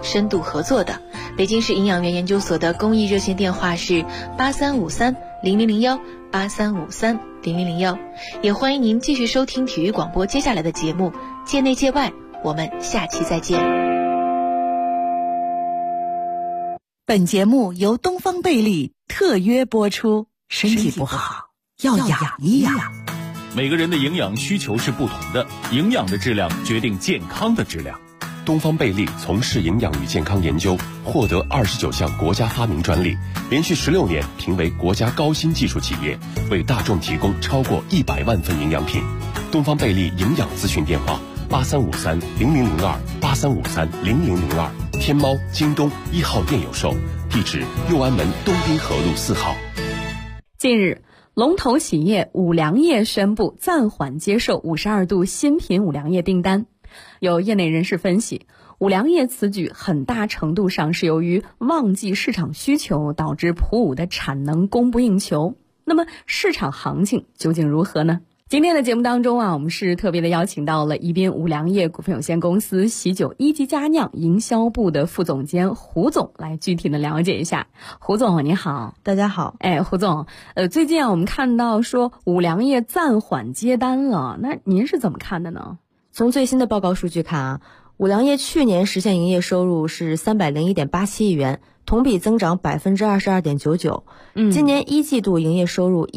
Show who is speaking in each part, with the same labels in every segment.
Speaker 1: 深度合作的。北京市营养员研究所的公益热线电话是83530001，83530001。也欢迎您继续收听体育广播接下来的节目，界内界外，我们下期再见。
Speaker 2: 本节目由东方贝利特约播出。身体不好要养一养。
Speaker 3: 每个人的营养需求是不同的，营养的质量决定健康的质量。
Speaker 4: 东方贝利从事营养与健康研究，获得29项国家发明专利，连续16年评为国家高新技术企业，为大众提供超过100万份营养品。东方贝利营养咨询电话83530002，83530002，天猫、京东1号店有售，地址右安门东滨河路4号。
Speaker 5: 近日，龙头企业五粮液宣布暂缓接受52度新品五粮液订单。有业内人士分析，五粮液此举很大程度上是由于旺季市场需求导致普五的产能供不应求。那么市场行情究竟如何呢？今天的节目当中我们是特别的邀请到了宜宾五粮液股份有限公司喜酒一级佳酿营销部的副总监胡总来具体的了解一下。胡总你好。
Speaker 6: 大家好。
Speaker 5: 胡总，最近我们看到说五粮液暂缓接单了，那您是怎么看的呢？
Speaker 6: 从最新的报告数据看五粮液去年实现营业收入是301.87亿元，同比增长22.99%。今年一季度营业收入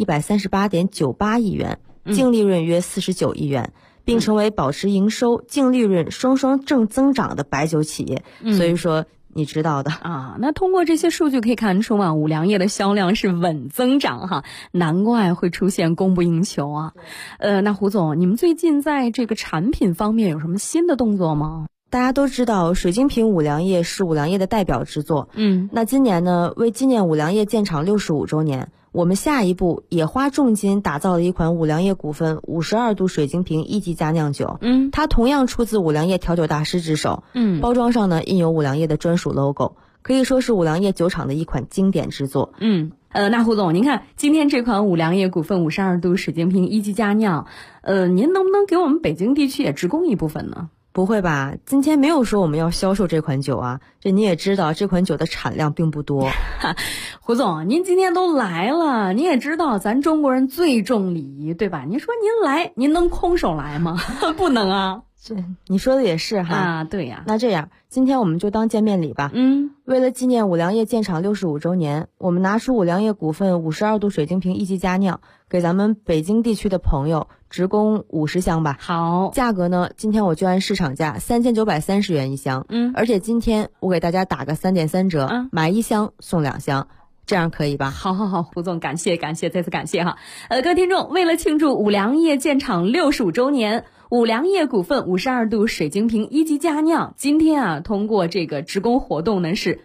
Speaker 6: 138.98亿元，净利润约49亿元，并成为保持营收、净利润双双正增长的白酒企业。所以说你知道的
Speaker 5: 那通过这些数据可以看出五粮液的销量是稳增长哈，难怪会出现供不应求啊。那胡总，你们最近在这个产品方面有什么新的动作吗？
Speaker 6: 大家都知道水晶瓶五粮液是五粮液的代表之作。那今年呢，为纪念五粮液建厂65周年，我们下一步也花重金打造了一款五粮液股份52度水晶瓶一级佳酿酒。它同样出自五粮液调酒大师之手。包装上呢印有五粮液的专属 logo， 可以说是五粮液酒厂的一款经典之作。
Speaker 5: 那胡总，您看今天这款五粮液股份52度水晶瓶一级佳酿，您能不能给我们北京地区也直供一部分呢？
Speaker 6: 不会吧，今天没有说我们要销售这款酒啊，这你也知道这款酒的产量并不多。
Speaker 5: 胡总，您今天都来了，你也知道咱中国人最重礼仪，对吧？您说您来，您能空手来吗？不能啊。
Speaker 6: 你说的也是哈。
Speaker 5: 对呀。
Speaker 6: 那这样今天我们就当见面礼吧。为了纪念五粮液建厂65周年，我们拿出五粮液股份52度水晶瓶一级佳酿，给咱们北京地区的朋友直供50箱吧。
Speaker 5: 好，
Speaker 6: 价格呢，今天我就按市场价3930元一箱。而且今天我给大家打个3.3折，买1箱送2箱。这样可以吧？
Speaker 5: 好，胡总，感谢，再次感谢哈。各位听众，为了庆祝五粮液建厂65周年，五粮液股份52度水晶瓶一级佳酿今天通过这个直供活动呢是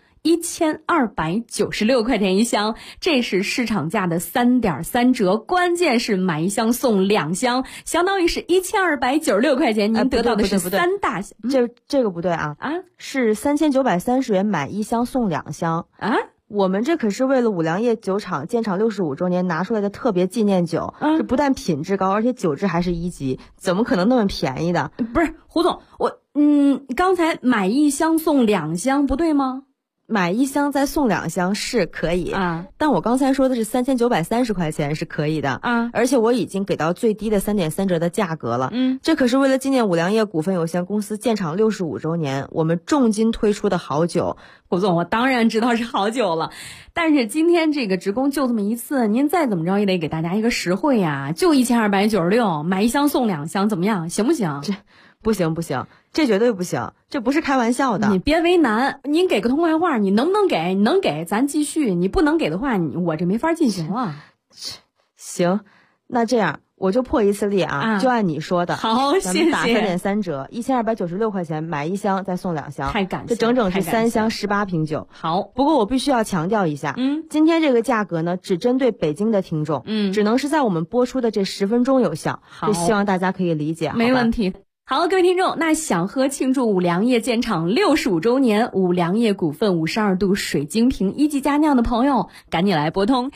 Speaker 5: 1296块钱一箱，这是市场价的3.3折，关键是买1箱送2箱，相当于是1296块钱，您得到的是3大箱。
Speaker 6: 这个不对是3930元买1箱送2箱我们这可是为了五粮液酒厂建厂65周年拿出来的特别纪念酒，这不但品质高，而且酒质还是1级，怎么可能那么便宜的？
Speaker 5: 不是胡总，刚才买1箱送2箱不对吗？
Speaker 6: 买1箱再送2箱是可以但我刚才说的是3930块钱是可以的而且我已经给到最低的3.3折的价格了。这可是为了纪念五粮液股份有限公司建厂65周年，我们重金推出的好酒。
Speaker 5: 胡总，我当然知道是好酒了，但是今天这个直供就这么一次，您再怎么着也得给大家一个实惠呀，就1296，买1箱送2箱，怎么样？行不行？
Speaker 6: 不行，这绝对不行，这不是开玩笑的。
Speaker 5: 你别为难，您给个痛快话，你能不能给？你能给咱继续，你不能给的话，我这没法进行了。
Speaker 6: 行，那这样我就破一次例就按你说的。
Speaker 5: 好，谢谢。
Speaker 6: 咱们打3.3折，1296块钱买1箱再送2箱，
Speaker 5: 太感谢，
Speaker 6: 这整整是3箱18瓶酒。
Speaker 5: 好，
Speaker 6: 不过我必须要强调一下，今天这个价格呢，只针对北京的听众，只能是在我们播出的这10分钟有效，就希望大家可以理解。
Speaker 5: 没问题。 好，各位听众，那想喝庆祝五粮液建厂65周年五粮液股份52度水晶瓶一级佳酿的朋友，赶紧来拨通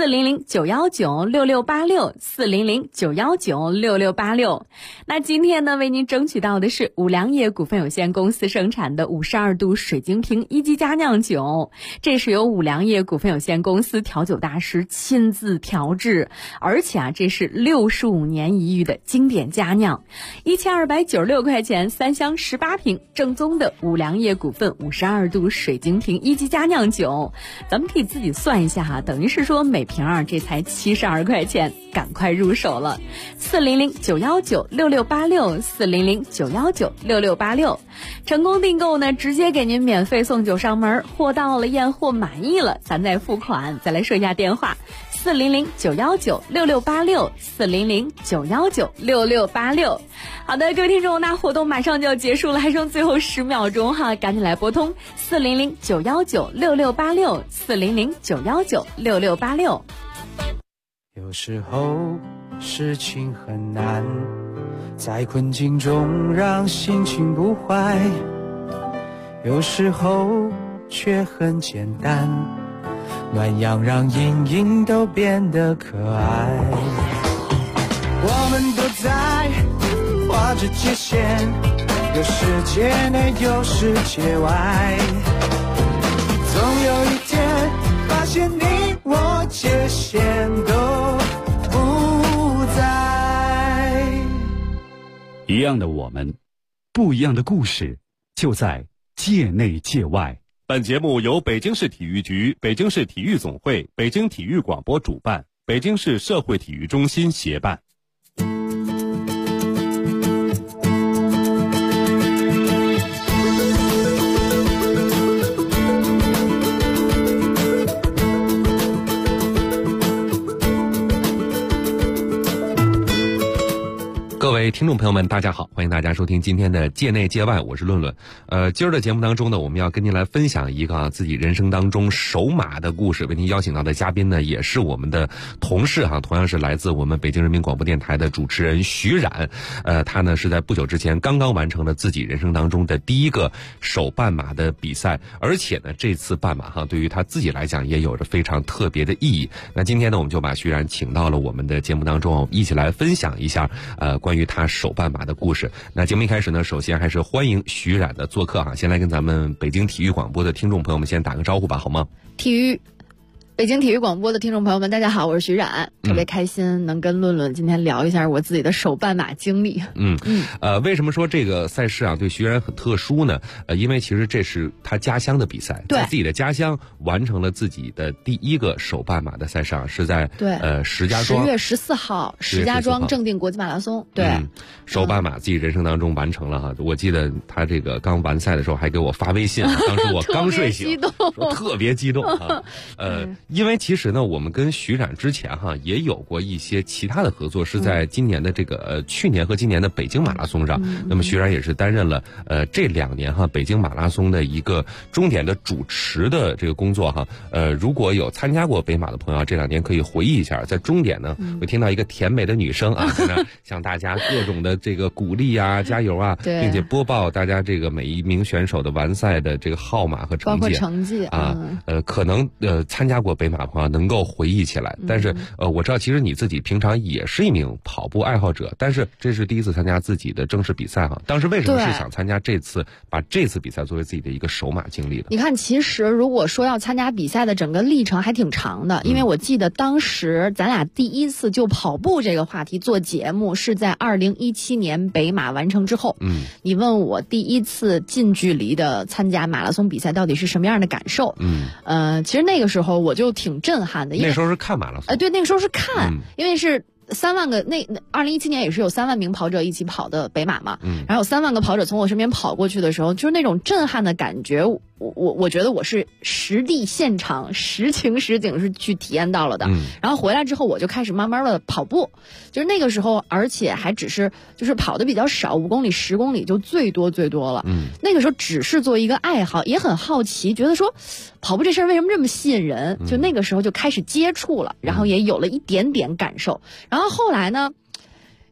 Speaker 5: 400-919-6686，400-919-6686。那今天呢，为您争取到的是五粮液股份有限公司生产的52度水晶瓶一级佳酿酒，这是由五粮液股份有限公司调酒大师亲自调制，而且这是65年一遇的经典佳酿，1296块钱3箱18瓶，正宗的五粮液股份52度水晶瓶一级佳酿酒，咱们可以自己算一下哈，等于是说每瓶这才72块钱，赶快入手了。400-919-6686，400-919-6686，成功订购呢，直接给您免费送酒上门，货到了验货满意了，咱再付款。再来说一下电话：400-919-6686，400-919-6686。好的，各位听众，那活动马上就要结束了，还剩最后10秒钟哈，赶紧来拨通400-919-6686，400-919-6686。
Speaker 7: 有时候事情很难，在困境中让心情不坏，有时候却很简单，暖阳让阴影都变得可爱。我们都在画着界限，有世界内有世界外，总有一天发现你我界限都不在。
Speaker 3: 一样的我们，不一样的故事，就在界内界外。
Speaker 4: 本节目由北京市体育局、北京市体育总会、北京体育广播主办，北京市社会体育中心协办。
Speaker 8: 各位听众朋友们，大家好，欢迎大家收听今天的界内界外，我是论论。今儿的节目当中呢，我们要跟您来分享一个自己人生当中首马的故事。为您邀请到的嘉宾呢，也是我们的同事同样是来自我们北京人民广播电台的主持人徐冉。他呢是在不久之前刚刚完成了自己人生当中的第一个首半马的比赛，而且呢这次半马对于他自己来讲也有着非常特别的意义。那今天呢，我们就把徐冉请到了我们的节目当中，一起来分享一下关于他首半马的故事。那节目一开始呢，首先还是欢迎徐冉的做客先来跟咱们北京体育广播的听众朋友们先打个招呼吧，好吗？
Speaker 9: 北京体育广播的听众朋友们，大家好，我是徐冉，特别开心能跟论论今天聊一下我自己的首半马经历。
Speaker 8: 为什么说这个赛事对徐冉很特殊呢？因为其实这是他家乡的比赛，在自己的家乡完成了自己的第一个首半马的赛事是在石家庄
Speaker 9: 10月14号石家庄正定国际马拉松。
Speaker 8: 首半马自己人生当中完成了我记得他这个刚完赛的时候还给我发微信当时我刚睡醒说特别激动因为其实呢，我们跟徐冉之前也有过一些其他的合作，是在今年的这个去年和今年的北京马拉松上。那么徐冉也是担任了这2年北京马拉松的一个终点的主持的这个工作如果有参加过北马的朋友，这2年可以回忆一下，在终点呢会听到一个甜美的女声在那向大家各种的这个鼓励加油并且播报大家这个每一名选手的完赛的这个号码和成绩，
Speaker 9: 包括成绩
Speaker 8: 可能参加过北马朋友能够回忆起来，但是我知道其实你自己平常也是一名跑步爱好者，但是这是第一次参加自己的正式比赛当时为什么是想参加这次，把这次比赛作为自己的一个首马经历的？
Speaker 9: 你看，其实如果说要参加比赛的整个历程还挺长的，因为我记得当时咱俩第一次就跑步这个话题做节目是在2017年北马完成之后。你问我第一次近距离的参加马拉松比赛到底是什么样的感受？其实那个时候我就挺震撼的，因为
Speaker 8: 那时候是看马拉松。
Speaker 9: 对，那个时候是看，因为是3万个2017年也是有3万名跑者一起跑的北马嘛，然后有3万个跑者从我身边跑过去的时候，就是那种震撼的感觉，我觉得我是实地现场实情实景是去体验到了的。然后回来之后我就开始慢慢的跑步，就是那个时候而且还只是就是跑的比较少，5公里10公里就最多了。那个时候只是做一个爱好，也很好奇，觉得说跑步这事儿为什么这么吸引人，就那个时候就开始接触了，然后也有了一点点感受。然后后来呢，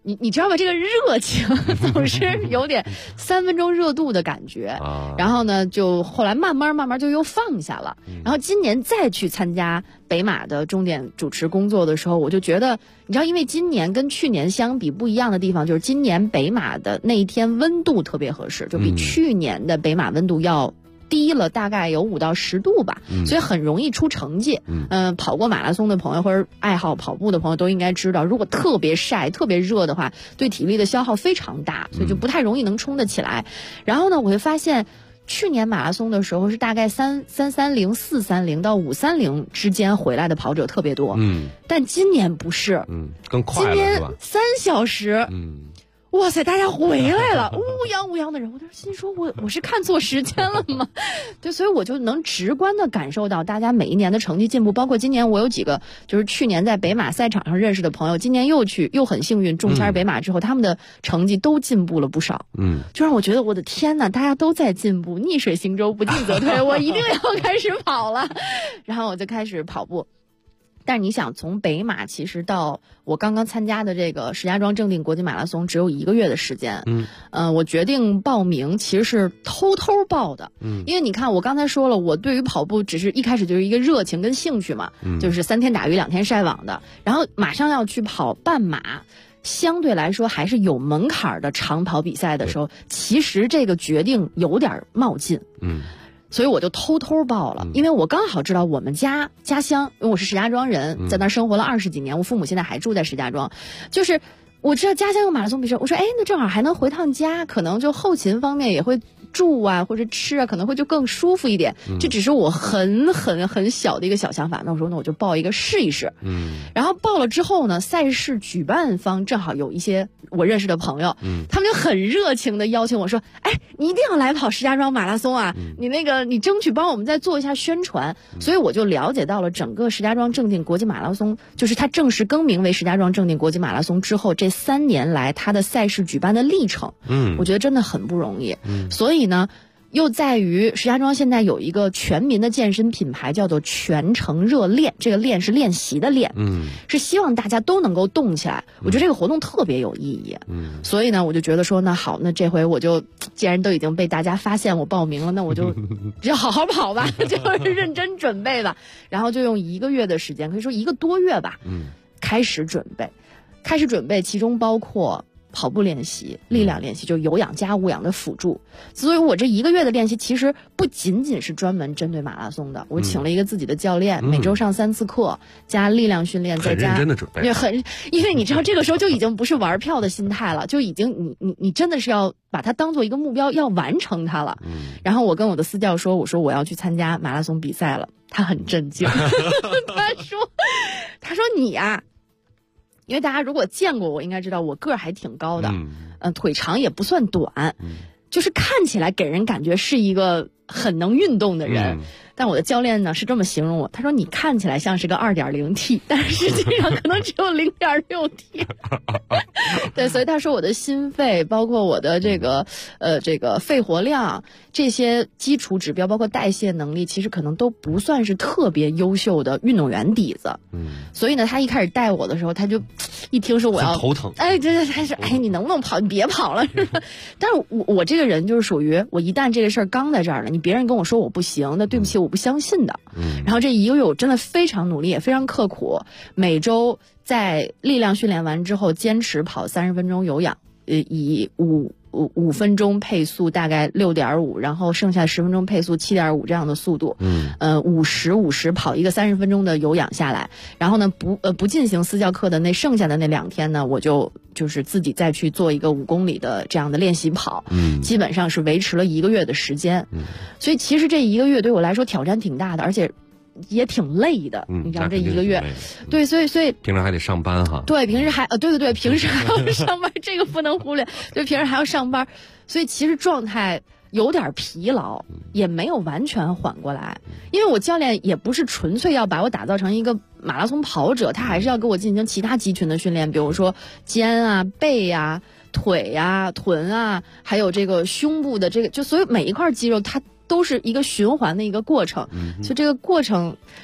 Speaker 9: 你知道吧？这个热情总是有点3分钟热度的感觉，然后呢，就后来慢慢就又放下了。然后今年再去参加北马的终点主持工作的时候，我就觉得，你知道，因为今年跟去年相比不一样的地方，就是今年北马的那一天温度特别合适，就比去年的北马温度要低了大概有5到10度吧，所以很容易出成绩。跑过马拉松的朋友或者爱好跑步的朋友都应该知道，如果特别晒、特别热的话，对体力的消耗非常大，所以就不太容易能冲得起来。然后呢，我会发现，去年马拉松的时候是大概3:30、4:30到5:30之间回来的跑者特别多，但今年不是，
Speaker 8: 更快了，
Speaker 9: 今年3小时，哇塞，大家回来了，乌泱的人，我就心说我是看错时间了吗？对，所以我就能直观的感受到大家每一年的成绩进步，包括今年我有几个就是去年在北马赛场上认识的朋友，今年又很幸运中签北马之后，他们的成绩都进步了不少。就让我觉得我的天哪，大家都在进步，逆水行舟，不进则退，我一定要开始跑了。然后我就开始跑步。但是你想，从北马其实到我刚刚参加的这个石家庄正定国际马拉松只有1个月的时间。我决定报名其实是偷报的。因为你看，我刚才说了，我对于跑步只是一开始就是一个热情跟兴趣嘛，就是3天打鱼2天晒网的。然后马上要去跑半马，相对来说还是有门槛的长跑比赛的时候，其实这个决定有点冒进。所以我就偷报了，因为我刚好知道我们家乡，因为我是石家庄人，在那儿生活了20几年，我父母现在还住在石家庄，就是我知道家乡有马拉松比赛，我说那正好还能回趟家，可能就后勤方面也会住啊或者吃啊，可能会就更舒服一点。这只是我很小的一个小想法。那我说我就报一个试一试。然后报了之后呢，赛事举办方正好有一些我认识的朋友，他们就很热情的邀请我说，你一定要来跑石家庄马拉松啊，你争取帮我们再做一下宣传。所以我就了解到了整个石家庄正定国际马拉松，就是它正式更名为石家庄正定国际马拉松之后，这3年来它的赛事举办的历程，我觉得真的很不容易。所以呢，又在于石家庄现在有一个全民的健身品牌，叫做全程热练，这个练是练习的练，是希望大家都能够动起来。我觉得这个活动特别有意义。所以呢，我就觉得说，那好，那这回我就既然都已经被大家发现我报名了，那我就好好跑吧，就是认真准备吧。然后就用1个月的时间，可以说1个多月吧，开始准备，其中包括跑步练习、力量练习，就有氧加无氧的辅助。所以我这1个月的练习其实不仅仅是专门针对马拉松的，我请了一个自己的教练，每周上3次课，加力量训练，再加
Speaker 8: 很认真的准备，
Speaker 9: 因为你知道这个时候就已经不是玩票的心态了，就已经你真的是要把它当做一个目标，要完成它了。然后我跟我的私教说，我说我要去参加马拉松比赛了，他很震惊，他说你呀。因为大家如果见过我，应该知道我个儿还挺高的，腿长也不算短，就是看起来给人感觉是一个很能运动的人。但我的教练呢是这么形容我，他说你看起来像是个 2.0T， 但是实际上可能只有 0.6T。对，所以他说我的心肺，包括我的这个肺活量，这些基础指标，包括代谢能力，其实可能都不算是特别优秀的运动员底子。所以呢，他一开始带我的时候，他就一听说我要
Speaker 8: 头疼，
Speaker 9: 对，他说你能不能跑？你别跑了。但是我这个人就是属于，我一旦这个事儿刚在这儿了，你别人跟我说我不行，那对不起，我不相信的。然后这1个月我真的非常努力，也非常刻苦，每周在力量训练完之后坚持跑30分钟有氧，以5分钟配速大概6.5，然后剩下10分钟配速7.5这样的速度，50跑一个30分钟的有氧下来，然后呢不进行私教课的那剩下的那2天呢，我就是自己再去做一个5公里的这样的练习跑，基本上是维持了1个月的时间。所以其实这1个月对我来说挑战挺大的，而且也挺累的，你知道这1个月，对，所以
Speaker 8: 平时还得上班哈。
Speaker 9: 对，平时还对，平时还要上班，这个不能忽略。对，平时还要上班，所以其实状态有点疲劳，也没有完全缓过来。因为我教练也不是纯粹要把我打造成一个马拉松跑者，他还是要给我进行其他肌群的训练，比如说肩啊、背啊、腿啊、臀啊，还有这个胸部的这个，就所有每一块肌肉它都是一个循环的一个过程，就这个过程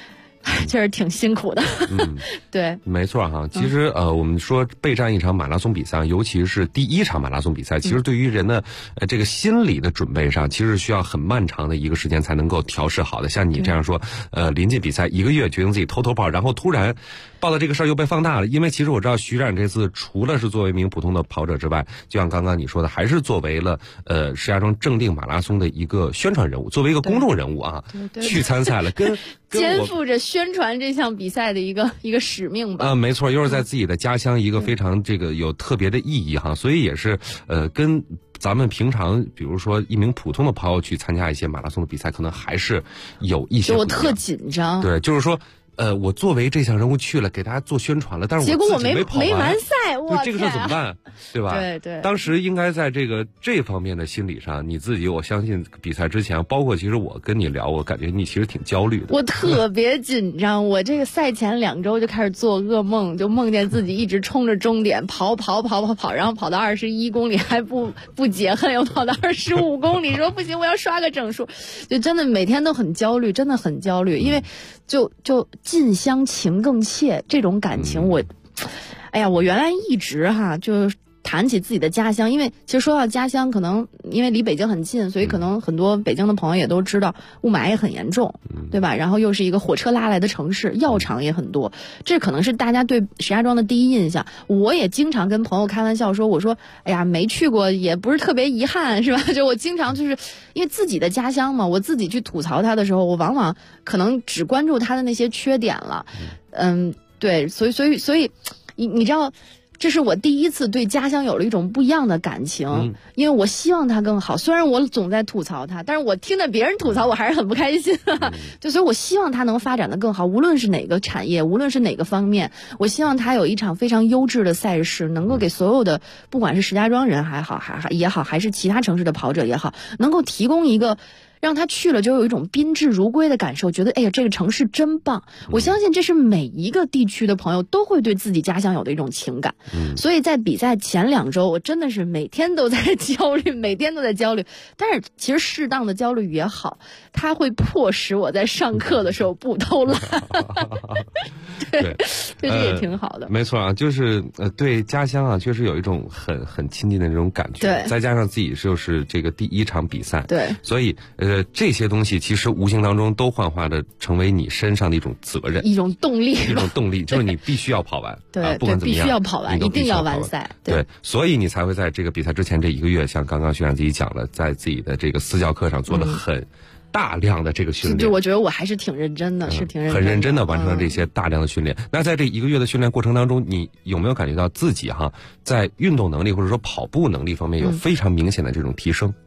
Speaker 9: 确实挺辛苦的。对，
Speaker 8: 没错哈。其实我们说备战一场马拉松比赛，尤其是第一场马拉松比赛，其实对于人的这个心理的准备上，其实需要很漫长的一个时间才能够调试好的。像你这样说，临近比赛1个月，决定自己偷跑，然后突然报的这个事儿又被放大了。因为其实我知道徐冉这次除了是作为一名普通的跑者之外，就像刚刚你说的，还是作为了石家庄正定马拉松的一个宣传人物，作为一个公众人物啊，去参赛了，
Speaker 9: 肩负着宣传这项比赛的一个使命吧。
Speaker 8: 没错，又是在自己的家乡，一个非常这个有特别的意义哈，所以也是跟咱们平常比如说一名普通的跑友去参加一些马拉松的比赛，可能还是有一些不一样。
Speaker 9: 我特紧张。
Speaker 8: 对，就是说我作为这项人物去了，给大家做宣传了，但是
Speaker 9: 结果我
Speaker 8: 没
Speaker 9: 完赛，哇，
Speaker 8: 这个事儿怎么办？对吧？
Speaker 9: 对。
Speaker 8: 当时应该在这方面的心理上，你自己，我相信比赛之前，包括其实我跟你聊，我感觉你其实挺焦虑的。
Speaker 9: 我特别紧张，我这个赛前2周就开始做噩梦，就梦见自己一直冲着终点跑，然后跑到21公里还不解恨，又跑到25公里，说不行，我要刷个整数，就真的每天都很焦虑，真的很焦虑，因为就近乡情更怯这种感情，我原来一直就谈起自己的家乡，因为其实说到家乡，可能因为离北京很近，所以可能很多北京的朋友也都知道雾霾也很严重，对吧？然后又是一个火车拉来的城市，药厂也很多，这可能是大家对石家庄的第一印象。我也经常跟朋友开玩笑说，我说哎呀没去过也不是特别遗憾，是吧？就我经常就是因为自己的家乡嘛，我自己去吐槽它的时候，我往往可能只关注它的那些缺点了。对，所以你知道，这是我第一次对家乡有了一种不一样的感情，因为我希望它更好。虽然我总在吐槽它，但是我听着别人吐槽，我还是很不开心。就所以我希望它能发展的更好，无论是哪个产业，无论是哪个方面，我希望它有一场非常优质的赛事，能够给所有的，不管是石家庄人也好，还是其他城市的跑者也好，能够提供一个让他去了就有一种宾至如归的感受，觉得哎呀这个城市真棒。我相信这是每一个地区的朋友都会对自己家乡有的一种情感。所以在比赛前2周，我真的是每天都在焦虑，每天都在焦虑。但是其实适当的焦虑也好，它会迫使我在上课的时候不偷懒。对，这也挺好的。
Speaker 8: 没错啊，就是对家乡啊，确实有一种很亲近的这种感觉。
Speaker 9: 对，
Speaker 8: 再加上自己就是这个第一场比赛。
Speaker 9: 对，
Speaker 8: 所以这些东西其实无形当中都幻化的成为你身上的一种责任，
Speaker 9: 一种动力，
Speaker 8: 就是你必须要跑完。
Speaker 9: 对，
Speaker 8: 不管怎么样，
Speaker 9: 必须要跑完，一定要完赛。
Speaker 8: 对，所以你才会在这个比赛之前这1个月，像刚刚学长自己讲了，在自己的这个私教课上做了很大量的这个训练。
Speaker 9: 就我觉得我还是挺认真的，是挺认真的，
Speaker 8: 很认真的完成了这些大量的训练。那在这1个月的训练过程当中，你有没有感觉到自己在运动能力或者说跑步能力方面有非常明显的这种提升？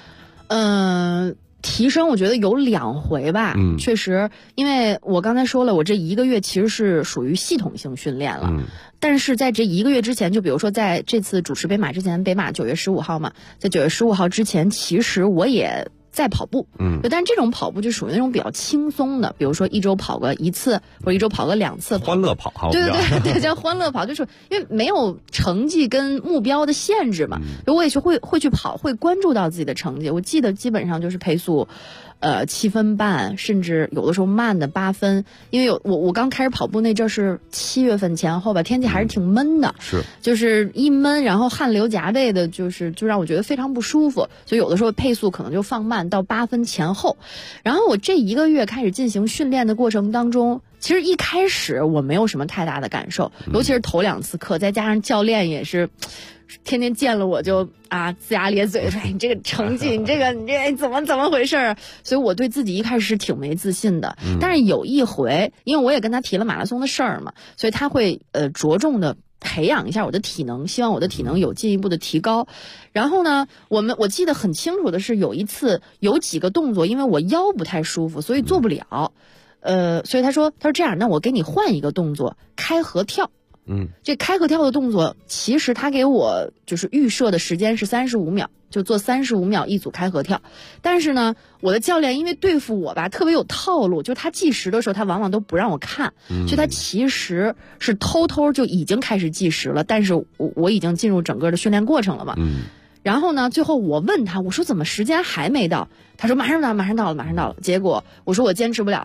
Speaker 9: 提升我觉得有2回吧，确实，因为我刚才说了，我这1个月其实是属于系统性训练了，但是在这1个月之前，就比如说在这次主持北马之前，北马9月15号嘛，在9月15号之前，其实我也在跑步，但是这种跑步就属于那种比较轻松的，比如说1周跑个1次，或者1周跑个2次，
Speaker 8: 欢乐跑，
Speaker 9: 对，叫欢乐跑，就是因为没有成绩跟目标的限制嘛，我也是会去跑，会关注到自己的成绩。我记得基本上就是配速7分半，甚至有的时候慢的8分，因为我刚开始跑步那阵是7月份前后吧，天气还是挺闷的，就是一闷，然后汗流浃背的，就让我觉得非常不舒服，所以有的时候配速可能就放慢到8分前后。然后我这1个月开始进行训练的过程当中，其实一开始我没有什么太大的感受，尤其是头2次课，再加上教练也是天天见了我就龇牙咧嘴，你这个成绩，你这怎么回事？所以我对自己一开始是挺没自信的。但是有一回，因为我也跟他提了马拉松的事儿嘛，所以他会着重的培养一下我的体能，希望我的体能有进一步的提高。然后呢，我记得很清楚的是，有一次有几个动作，因为我腰不太舒服，所以做不了。所以他说这样，那我给你换一个动作，开合跳。这开合跳的动作，其实他给我就是预设的时间是35秒，就做35秒一组开合跳。但是呢，我的教练因为对付我吧，特别有套路，就他计时的时候，他往往都不让我看，所以他其实是偷偷就已经开始计时了。但是我已经进入整个的训练过程了嘛。然后呢，最后我问他，我说怎么时间还没到？他说马上到了。结果我说我坚持不了了。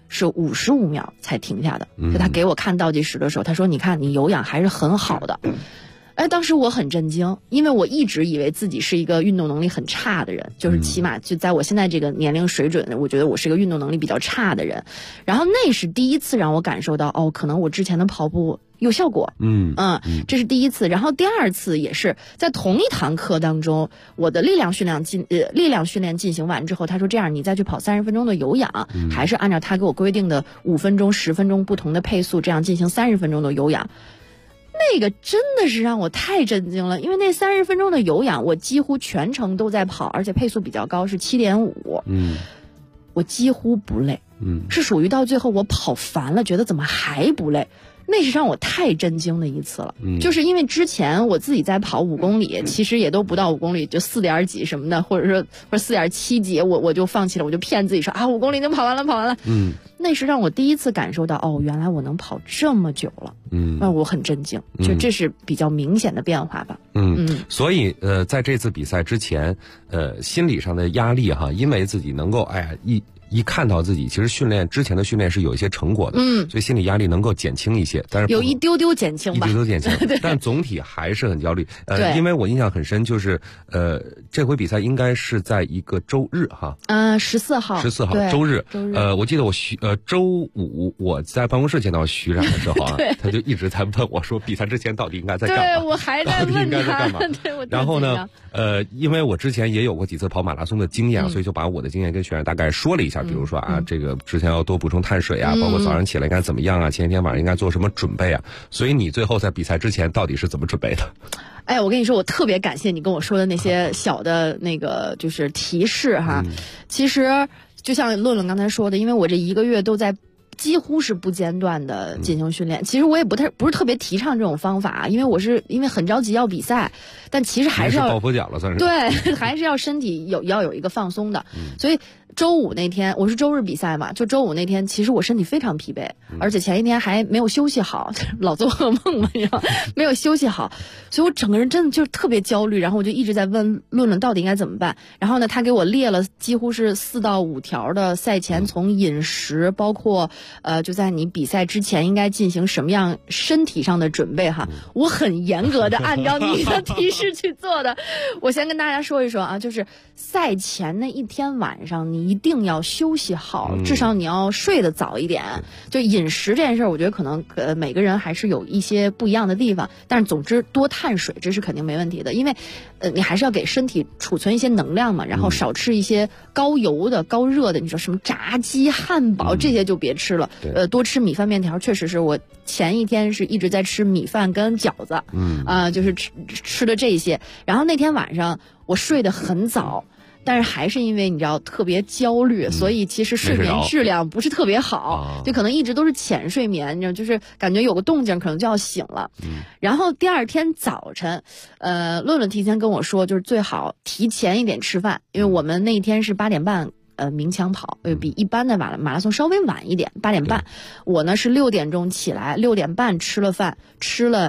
Speaker 9: 是55秒才停下的。就他给我看倒计时的时候，他说你看你有氧还是很好的。哎，当时我很震惊，因为我一直以为自己是一个运动能力很差的人，就是起码就在我现在这个年龄水准，我觉得我是一个运动能力比较差的人。然后那是第一次让我感受到，哦，可能我之前的跑步有效果。这是第一次。然后第二次也是在同一堂课当中，我的力量训练进行完之后，他说这样你再去跑30分钟的有氧，还是按照他给我规定的5分钟、10分钟不同的配速，这样进行30分钟的有氧。那个真的是让我太震惊了，因为那30分钟的有氧，我几乎全程都在跑，而且配速比较高，是7.5。我几乎不累。是属于到最后我跑烦了，觉得怎么还不累。那是让我太震惊的一次了。就是因为之前我自己在跑5公里，其实也都不到5公里，就4点几什么的，或者4.7几，我就放弃了，我就骗自己说啊5公里已经跑完了。那是让我第一次感受到，哦，原来我能跑这么久了。我很震惊，就这是比较明显的变化吧。
Speaker 8: 所以在这次比赛之前，心理上的压力哈，因为自己能够一看到自己其实之前的训练是有一些成果的，所以心理压力能够减轻一些，但是
Speaker 9: 有一丢丢减轻吧，
Speaker 8: 但总体还是很焦虑。因为我印象很深，就是这回比赛应该是在一个周日哈
Speaker 9: ，14号
Speaker 8: 周日。我记得周五我在办公室见到徐冉的时候啊，他就一直在问我说，比赛之前到底应该在干嘛？
Speaker 9: 对，我还在问他。
Speaker 8: 然后呢，因为我之前也有过几次跑马拉松的经验，所以就把我的经验跟徐冉大概说了一下。比如说啊，这个之前要多补充碳水啊，包括早上起来应该怎么样啊，前一天晚上应该做什么准备啊。所以你最后在比赛之前到底是怎么准备的？
Speaker 9: 哎，我跟你说，我特别感谢你跟我说的那些小的那个就是提示哈。其实就像论论刚才说的，因为我这1个月都在几乎是不间断的进行训练。其实我也不是特别提倡这种方法，因为很着急要比赛，但其实还是要
Speaker 8: 抱佛脚了，算是
Speaker 9: 对，还是要身体要有一个放松的。所以周五那天，我是周日比赛嘛，就周五那天，其实我身体非常疲惫，而且前一天还没有休息好，老做噩梦嘛，你知道，没有休息好，所以我整个人真的就特别焦虑，然后我就一直在问论论到底应该怎么办。然后呢，他给我列了几乎是4到5条的赛前从饮食，包括就在你比赛之前应该进行什么样身体上的准备哈，我很严格的按照你的提示去做的。我先跟大家说一说啊，就是赛前那一天晚上你一定要休息好，至少你要睡得早一点。就饮食这件事儿，我觉得可能每个人还是有一些不一样的地方，但是总之多碳水这是肯定没问题的，因为你还是要给身体储存一些能量嘛，然后少吃一些高油的高热的，你说什么炸鸡汉堡这些就别吃了。多吃米饭面条，确实是我前一天是一直在吃米饭跟饺子，就是吃的这些。然后那天晚上我睡得很早，但是还是因为你知道特别焦虑，所以其实睡眠质量不是特别好，就可能一直都是浅睡眠，你知道，就是感觉有个动静可能就要醒了。然后第二天早晨，论论提前跟我说，就是最好提前一点吃饭，因为我们那一天是8点半。鸣枪跑，比一般的马拉松稍微晚一点，8点半。我呢是6点钟起来，6点半吃了饭，吃了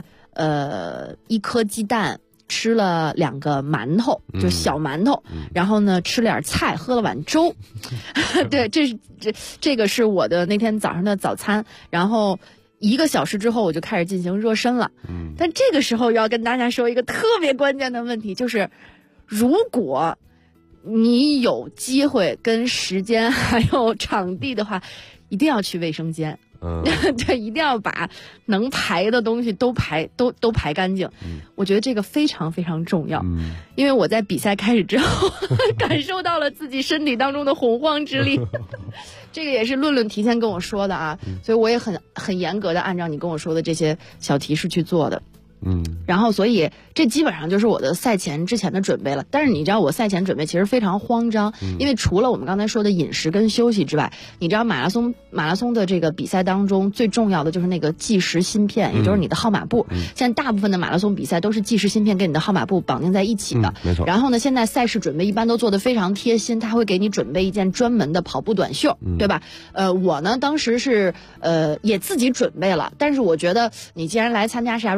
Speaker 9: 1颗鸡蛋，吃了2个馒头，就小馒头，然后呢吃了点菜，喝了碗粥。对，这个是我的那天早上的早餐。然后1个小时之后我就开始进行热身了。但这个时候要跟大家说一个特别关键的问题，就是如果你有机会跟时间还有场地的话，一定要去卫生间。对，一定要把能排的东西都排干净。我觉得这个非常非常重要。因为我在比赛开始之后感受到了自己身体当中的洪荒之力。这个也是论论提前跟我说的啊，所以我也很严格的按照你跟我说的这些小提示去做的。然后所以这基本上就是我的赛前之前的准备了。但是你知道我赛前准备其实非常慌张，因为除了我们刚才说的饮食跟休息之外，你知道马拉松的这个比赛当中最重要的就是那个计时芯片，也就是你的号码布。现在大部分的马拉松比赛都是计时芯片跟你的号码布绑定在一起的。
Speaker 8: 没错。
Speaker 9: 然后呢，现在赛事准备一般都做得非常贴心，他会给你准备一件专门的跑步短袖，对吧？我呢当时是也自己准备了，但是我觉得你既然来参加石家庄马拉松，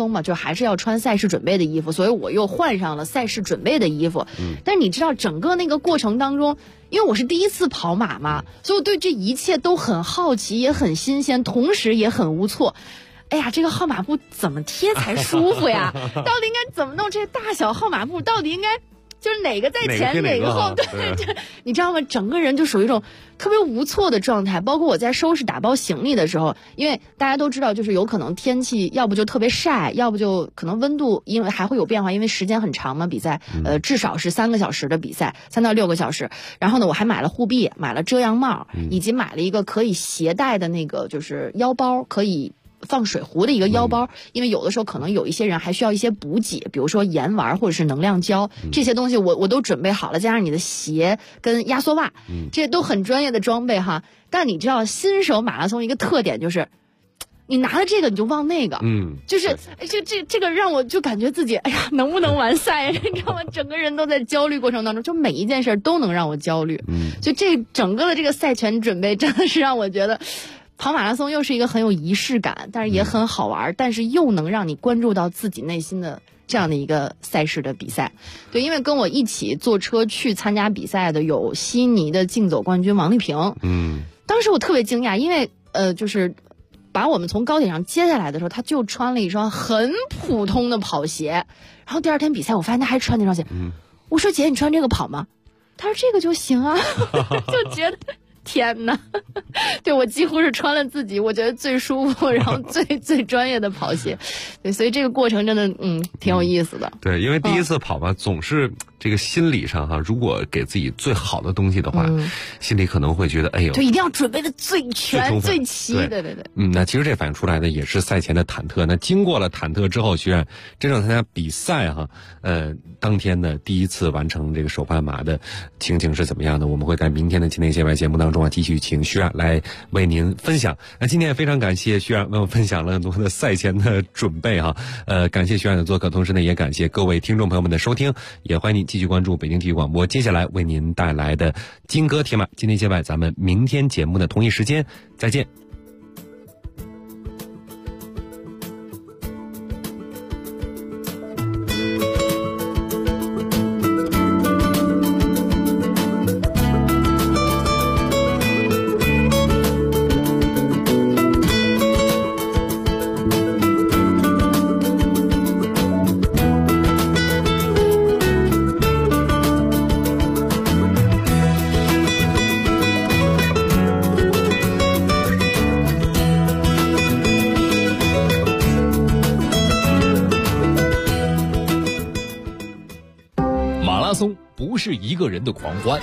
Speaker 9: 松嘛，就还是要穿赛事准备的衣服，所以我又换上了赛事准备的衣服。但是你知道整个那个过程当中，因为我是第一次跑马嘛，所以我对这一切都很好奇，也很新鲜，同时也很无措。哎呀，这个号码布怎么贴才舒服呀？到底应该怎么弄？这大小号码布到底应该就是哪个在前哪个后？对，你知道吗？整个人就属于一种特别无措的状态。包括我在收拾打包行李的时候，因为大家都知道，就是有可能天气要不就特别晒，要不就可能温度因为还会有变化，因为时间很长嘛，比赛至少是3个小时的比赛，3到6个小时。然后呢，我还买了护臂，买了遮阳帽，以及买了一个可以携带的那个就是腰包，可以放水壶的一个腰包，因为有的时候可能有一些人还需要一些补给，比如说盐丸或者是能量胶，这些东西我都准备好了，加上你的鞋跟压缩袜，这些都很专业的装备哈。但你知道新手马拉松一个特点就是，你拿了这个你就忘那个，就是这个让我就感觉自己哎呀能不能完赛，你知道吗？整个人都在焦虑过程当中，就每一件事都能让我焦虑，就这整个的这个赛前准备真的是让我觉得。跑马拉松又是一个很有仪式感，但是也很好玩，但是又能让你关注到自己内心的这样的一个赛事的比赛。对，因为跟我一起坐车去参加比赛的有悉尼的竞走冠军王丽萍。当时我特别惊讶，因为就是把我们从高铁上接下来的时候，他就穿了一双很普通的跑鞋，然后第二天比赛我发现他还穿那双鞋。我说姐，你穿这个跑吗？他说这个就行啊。就觉得天哪，对，我几乎是穿了自己我觉得最舒服然后最专业的跑鞋。对，所以这个过程真的挺有意思的。
Speaker 8: 对，因为第一次跑嘛，总是这个心理上哈，如果给自己最好的东西的话，心里可能会觉得哎呦，
Speaker 9: 就一定要准备的最全最齐。对。
Speaker 8: 那其实这反映出来的也是赛前的忐忑。那经过了忐忑之后，徐冉真正参加比赛哈，当天的第一次完成这个手半马的情景是怎么样的？我们会在明天的今天节外节目当中继续请徐冉来为您分享。那今天也非常感谢徐冉为我们分享了很多的赛前的准备哈。感谢徐冉的做客，同时呢也感谢各位听众朋友们的收听，也欢迎您继续关注北京体育广播接下来为您带来的金戈铁马今天节外，咱们明天节目的同一时间再见。
Speaker 10: 不是一个人的狂欢，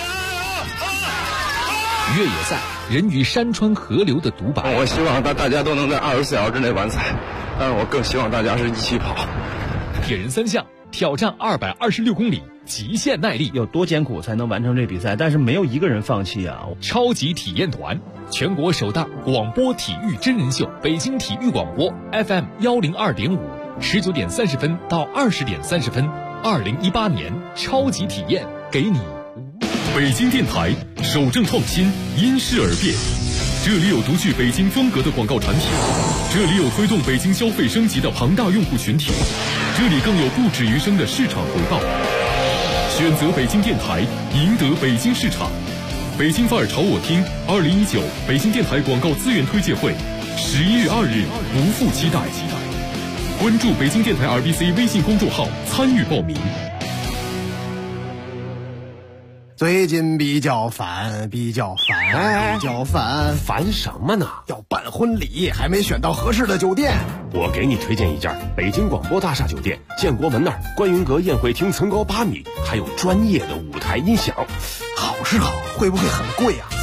Speaker 10: 越野赛人与山川河流的独白。
Speaker 11: 我希望大家都能在24小时之内完赛，但是我更希望大家是一起跑。
Speaker 10: 铁人3项挑战226公里，极限耐力，
Speaker 12: 有多艰苦才能完成这比赛？但是没有一个人放弃啊！
Speaker 10: 超级体验团，全国首档广播体育真人秀，北京体育广播 FM 102.5，19点30分到20点30分。2018年超级体验给你。
Speaker 13: 北京电台守正创新，因势而变。这里有独具北京风格的广告产品，这里有推动北京消费升级的庞大用户群体，这里更有不止余生的市场回报。选择北京电台，赢得北京市场。北京范儿朝我听2019北京电台广告资源推介会，11月2日不负期待。关注北京电台 RBC 微信公众号参与报名。
Speaker 14: 最近比较烦，
Speaker 4: 烦什么呢？
Speaker 14: 要办婚礼，还没选到合适的酒店。
Speaker 4: 我给你推荐一家北京广播大厦酒店，建国门那儿观云阁宴会厅层高8米，还有专业的舞台音响。
Speaker 14: 好是好，会不会很贵啊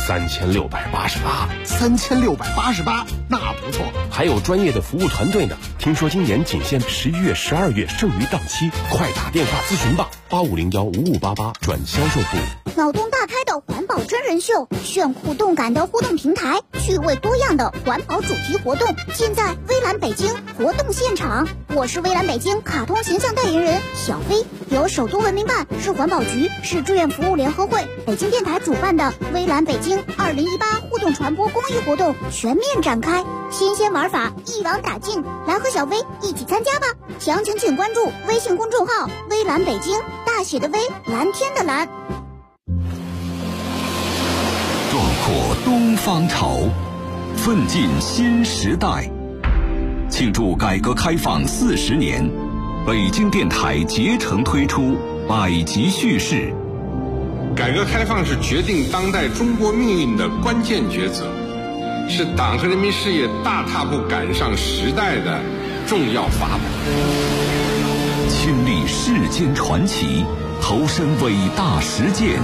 Speaker 14: ？3688，那不错。
Speaker 4: 还有专业的服务团队呢。听说今年仅限11月、12月剩余档期，快打电话咨询吧。 85015588转销售部。
Speaker 15: 脑洞大开的环保真人秀，炫酷动感的互动平台，趣味多样的环保主题活动，尽在微蓝北京活动现场。我是微蓝北京卡通形象代言人小飞，由首都文明办、市环保局、市志愿服务联合会、北京电台主办的微蓝北京2018互动传播公益活动全面展开，新鲜玩法一网打尽，来和小飞一起参加吧！详情请关注微信公众号微蓝北京，大写的微，蓝天的蓝。
Speaker 16: 壮阔东方潮，奋进新时代。庆祝改革开放40年，北京电台竭诚推出百集叙事。
Speaker 17: 改革开放是决定当代中国命运的关键抉择，是党和人民事业大踏步赶上时代的重要法宝。
Speaker 16: 亲历世间传奇，投身伟大实践，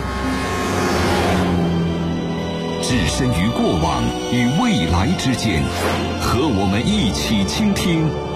Speaker 16: 置身于过往与未来之间，和我们一起倾听